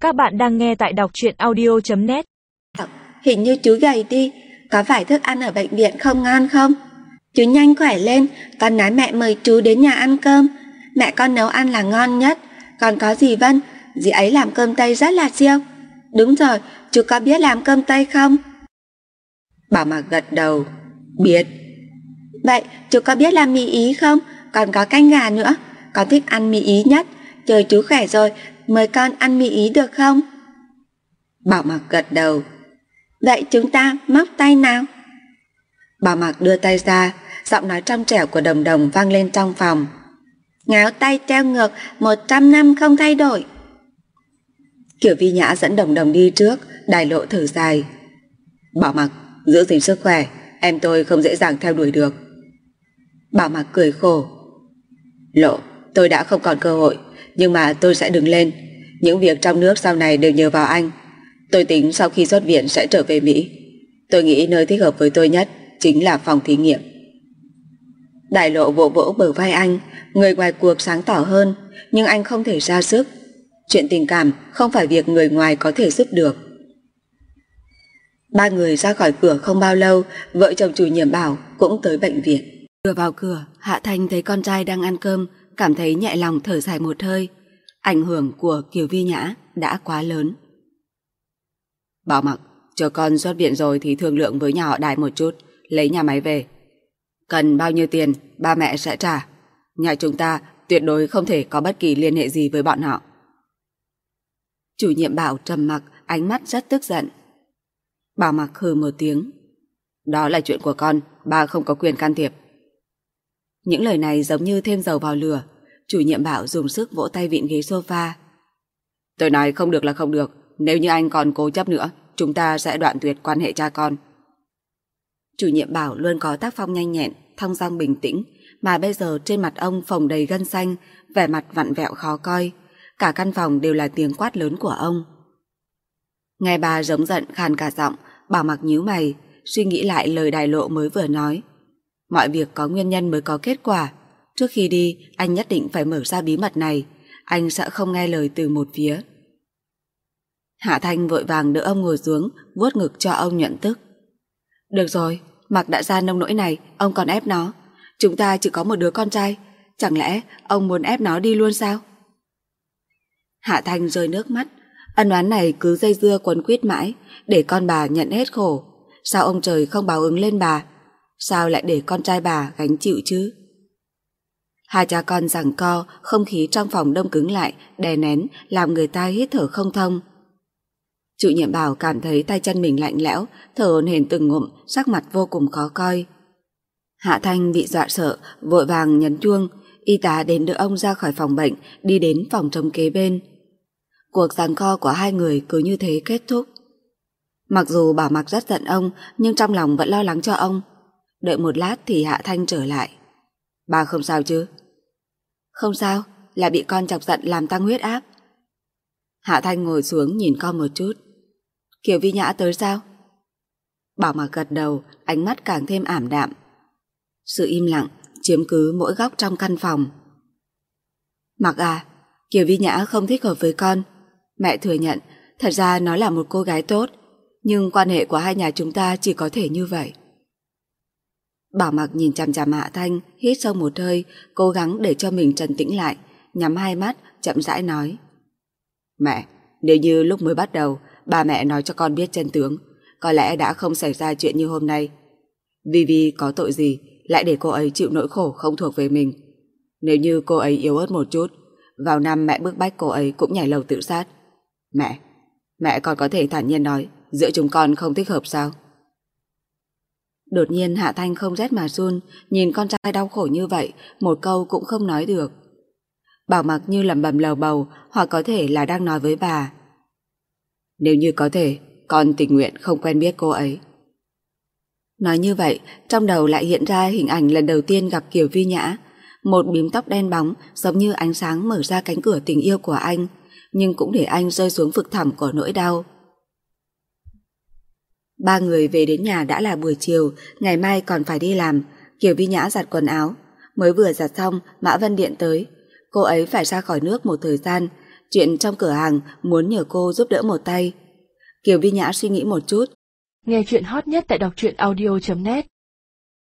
Các bạn đang nghe tại đọc truyện audio.net. Hình như chú gầy đi, có phải thức ăn ở bệnh viện không ngon không? Chú nhanh khỏe lên, con nói mẹ mời chú đến nhà ăn cơm. Mẹ con nấu ăn là ngon nhất. Còn có dì Vân, dì ấy làm cơm Tây rất là siêu. Đúng rồi, chú có biết làm cơm Tây không? Bảo Mặc gật đầu. Biết. Vậy chú có biết làm mì Ý không? Còn có canh gà nữa. Con thích ăn mì Ý nhất. Chờ chú khỏe rồi, mời con ăn mì Ý được không? Bảo Mặc gật đầu. Vậy chúng ta móc tay nào. Bảo Mặc đưa tay ra, giọng nói trong trẻo của Đồng Đồng vang lên trong phòng. Ngáo tay treo ngược 100 năm không thay đổi. Kiều Vi Nhã dẫn Đồng Đồng đi trước, Đài Lộ thở dài. Bảo Mặc, giữ gìn sức khỏe, em tôi không dễ dàng theo đuổi được. Bảo Mặc cười khổ. Lộ, tôi đã không còn cơ hội, nhưng mà tôi sẽ đứng lên. Những việc trong nước sau này đều nhờ vào anh. Tôi tính sau khi xuất viện sẽ trở về Mỹ. Tôi nghĩ nơi thích hợp với tôi nhất chính là phòng thí nghiệm. Đại Lộ vỗ vỗ bờ vai anh. Người ngoài cuộc sáng tỏ hơn, nhưng anh không thể ra sức. Chuyện tình cảm không phải việc người ngoài có thể giúp được. Ba người ra khỏi cửa không bao lâu, vợ chồng chủ nhiệm Bảo cũng tới bệnh viện. Vừa vào cửa, Hạ Thanh thấy con trai đang ăn cơm, cảm thấy nhẹ lòng thở dài một hơi. Ảnh hưởng của Kiều Vi Nhã đã quá lớn. Bảo Mặc, chờ con xuất viện rồi thì thương lượng với nhà họ Đài một chút, lấy nhà máy về. Cần bao nhiêu tiền, ba mẹ sẽ trả. Nhà chúng ta tuyệt đối không thể có bất kỳ liên hệ gì với bọn họ. Chủ nhiệm Bảo trầm mặc, ánh mắt rất tức giận. Bảo Mặc hừ một tiếng. Đó là chuyện của con, ba không có quyền can thiệp. Những lời này giống như thêm dầu vào lửa. Chủ nhiệm Bảo dùng sức vỗ tay vịn ghế sofa. Tôi nói không được là không được. Nếu như anh còn cố chấp nữa, chúng ta sẽ đoạn tuyệt quan hệ cha con. Chủ nhiệm Bảo luôn có tác phong nhanh nhẹn, thong dong bình tĩnh, mà bây giờ trên mặt ông phồng đầy gân xanh, vẻ mặt vặn vẹo khó coi. Cả căn phòng đều là tiếng quát lớn của ông. Nghe bà giống giận khàn cả giọng, Bảo Mặc nhíu mày, suy nghĩ lại lời Đài Lộ mới vừa nói. Mọi việc có nguyên nhân mới có kết quả. Trước khi đi, anh nhất định phải mở ra bí mật này. Anh sẽ không nghe lời từ một phía. Hạ Thanh vội vàng đỡ ông ngồi xuống, vuốt ngực cho ông nhận tức. Được rồi, Mặc đã ra nông nỗi này, ông còn ép nó. Chúng ta chỉ có một đứa con trai, chẳng lẽ ông muốn ép nó đi luôn sao? Hạ Thanh rơi nước mắt. Ân oán này cứ dây dưa quấn quýt mãi, để con bà nhận hết khổ. Sao ông trời không báo ứng lên bà? Sao lại để con trai bà gánh chịu chứ? Hai cha con giằng co, không khí trong phòng đông cứng lại, đè nén, làm người ta hít thở không thông. Chủ nhiệm Bảo cảm thấy tay chân mình lạnh lẽo, thở hổn hển từng ngụm, sắc mặt vô cùng khó coi. Hạ Thanh bị dọa sợ, vội vàng nhấn chuông. Y tá đến đưa ông ra khỏi phòng bệnh, đi đến phòng trống kế bên. Cuộc giằng co của hai người cứ như thế kết thúc. Mặc dù Bảo Mặc rất giận ông, nhưng trong lòng vẫn lo lắng cho ông. Đợi một lát thì Hạ Thanh trở lại. Bà không sao chứ? Không sao, là bị con chọc giận làm tăng huyết áp. Hạ Thanh ngồi xuống nhìn con một chút. Kiều Vi Nhã tới sao? Bảo Mặc gật đầu, ánh mắt càng thêm ảm đạm. Sự im lặng chiếm cứ mỗi góc trong căn phòng. Mặc à, Kiều Vi Nhã không thích hợp với con. Mẹ thừa nhận, thật ra nó là một cô gái tốt, nhưng quan hệ của hai nhà chúng ta chỉ có thể như vậy. Bảo Mặc nhìn chằm chằm Hạ Thanh, hít sâu một hơi, cố gắng để cho mình trấn tĩnh lại, nhắm hai mắt, chậm rãi nói. Mẹ, nếu như lúc mới bắt đầu, ba mẹ nói cho con biết chân tướng, có lẽ đã không xảy ra chuyện như hôm nay. Vi có tội gì, lại để cô ấy chịu nỗi khổ không thuộc về mình. Nếu như cô ấy yếu ớt một chút, vào năm mẹ bức bách cô ấy cũng nhảy lầu tự sát. Mẹ còn có thể thản nhiên nói, giữa chúng con không thích hợp sao? Đột nhiên Hạ Thanh không rét mà run, nhìn con trai đau khổ như vậy, một câu cũng không nói được. Bảo Mặc như lẩm bẩm lầu bầu, hoặc có thể là đang nói với bà. Nếu như có thể, con tình nguyện không quen biết cô ấy. Nói như vậy, trong đầu lại hiện ra hình ảnh lần đầu tiên gặp Kiều Vi Nhã. Một bím tóc đen bóng, giống như ánh sáng mở ra cánh cửa tình yêu của anh, nhưng cũng để anh rơi xuống vực thẳm của nỗi đau. Ba người về đến nhà đã là buổi chiều, ngày mai còn phải đi làm. Kiều Vi Nhã giặt quần áo. Mới vừa giặt xong, Mã Vân điện tới. Cô ấy phải ra khỏi nước một thời gian, chuyện trong cửa hàng muốn nhờ cô giúp đỡ một tay. Kiều Vi Nhã suy nghĩ một chút. Nghe chuyện hot nhất tại đọc truyện audio.net